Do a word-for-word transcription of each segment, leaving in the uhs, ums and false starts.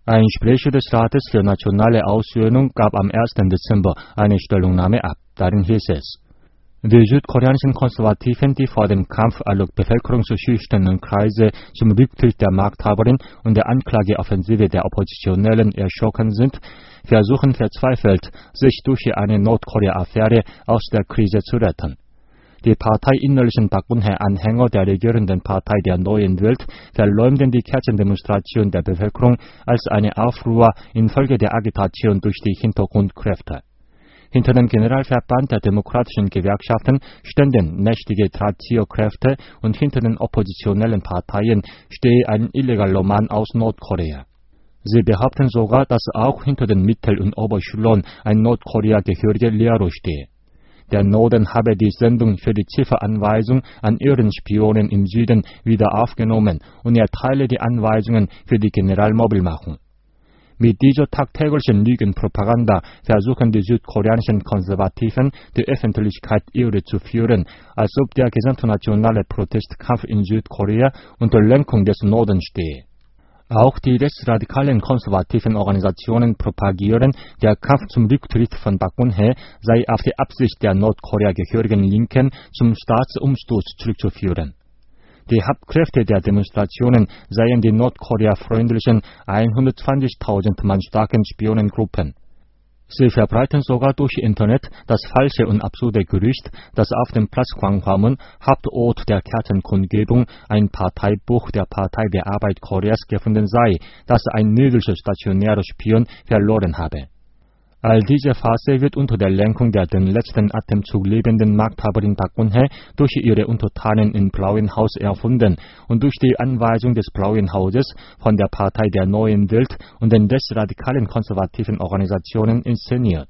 Ein Sprecher des Rates für nationale Aussöhnung gab am ersten Dezember eine Stellungnahme ab. Darin hieß es: Die südkoreanischen Konservativen, die vor dem Kampf aller bevölkerungsschüchternen Kreise zum Rücktritt der Machthaberin und der Anklageoffensive der Oppositionellen erschrocken sind, versuchen verzweifelt, sich durch eine Nordkorea-Affäre aus der Krise zu retten. Die parteiinnerlichen Park Geun-hye-Anhänger der regierenden Partei der Neuen Welt verleumden die Kerzendemonstration der Bevölkerung als eine Aufruhr infolge der Agitation durch die Hintergrundkräfte. Hinter dem Generalverband der demokratischen Gewerkschaften ständen mächtige Drahtzieherkräfte und hinter den oppositionellen Parteien stehe ein illegaler Mann aus Nordkorea. Sie behaupten sogar, dass auch hinter den Mittel- und Oberschülern ein Nordkorea-Gehöriger Lehrer stehe. Der Norden habe die Sendung für die Zifferanweisung an ihren Spionen im Süden wieder aufgenommen und erteile die Anweisungen für die Generalmobilmachung. Mit dieser tagtäglichen Lügenpropaganda versuchen die südkoreanischen Konservativen, die Öffentlichkeit irre zu führen, als ob der gesamte nationale Protestkampf in Südkorea unter Lenkung des Nordens stehe. Auch die rechtsradikalen konservativen Organisationen propagieren, der Kampf zum Rücktritt von Park Geun-hye sei auf die Absicht der Nordkorea-gehörigen Linken zum Staatsumsturz zurückzuführen. Die Hauptkräfte der Demonstrationen seien die Nordkorea-freundlichen hundertzwanzigtausend Mann starken Spionengruppen. Sie verbreiten sogar durch Internet das falsche und absurde Gerücht, dass auf dem Platz Gwanghwamun, Hauptort der Kerzenkundgebung, ein Parteibuch der Partei der Arbeit Koreas gefunden sei, das ein möglicher stationärer Spion verloren habe. All diese Phase wird unter der Lenkung der den letzten Atemzug lebenden Machthaberin Park Geun-hye durch ihre Untertanen im Blauen Haus erfunden und durch die Anweisung des Blauen Hauses von der Partei der Neuen Welt und den rechtsradikalen konservativen Organisationen inszeniert.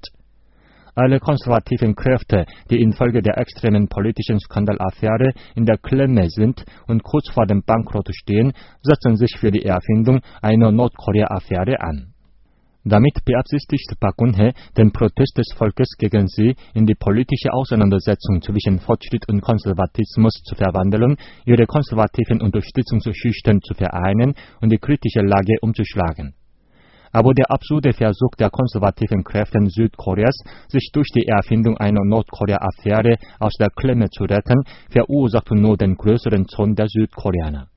Alle konservativen Kräfte, die infolge der extremen politischen Skandalaffäre in der Klemme sind und kurz vor dem Bankrott stehen, setzen sich für die Erfindung einer Nordkorea-Affäre an. Damit beabsichtigt Park Geun-hye, den Protest des Volkes gegen sie in die politische Auseinandersetzung zwischen Fortschritt und Konservatismus zu verwandeln, ihre konservativen Unterstützungsschichten zu vereinen und die kritische Lage umzuschlagen. Aber der absurde Versuch der konservativen Kräfte Südkoreas, sich durch die Erfindung einer Nordkorea-Affäre aus der Klemme zu retten, verursacht nur den größeren Zorn der Südkoreaner.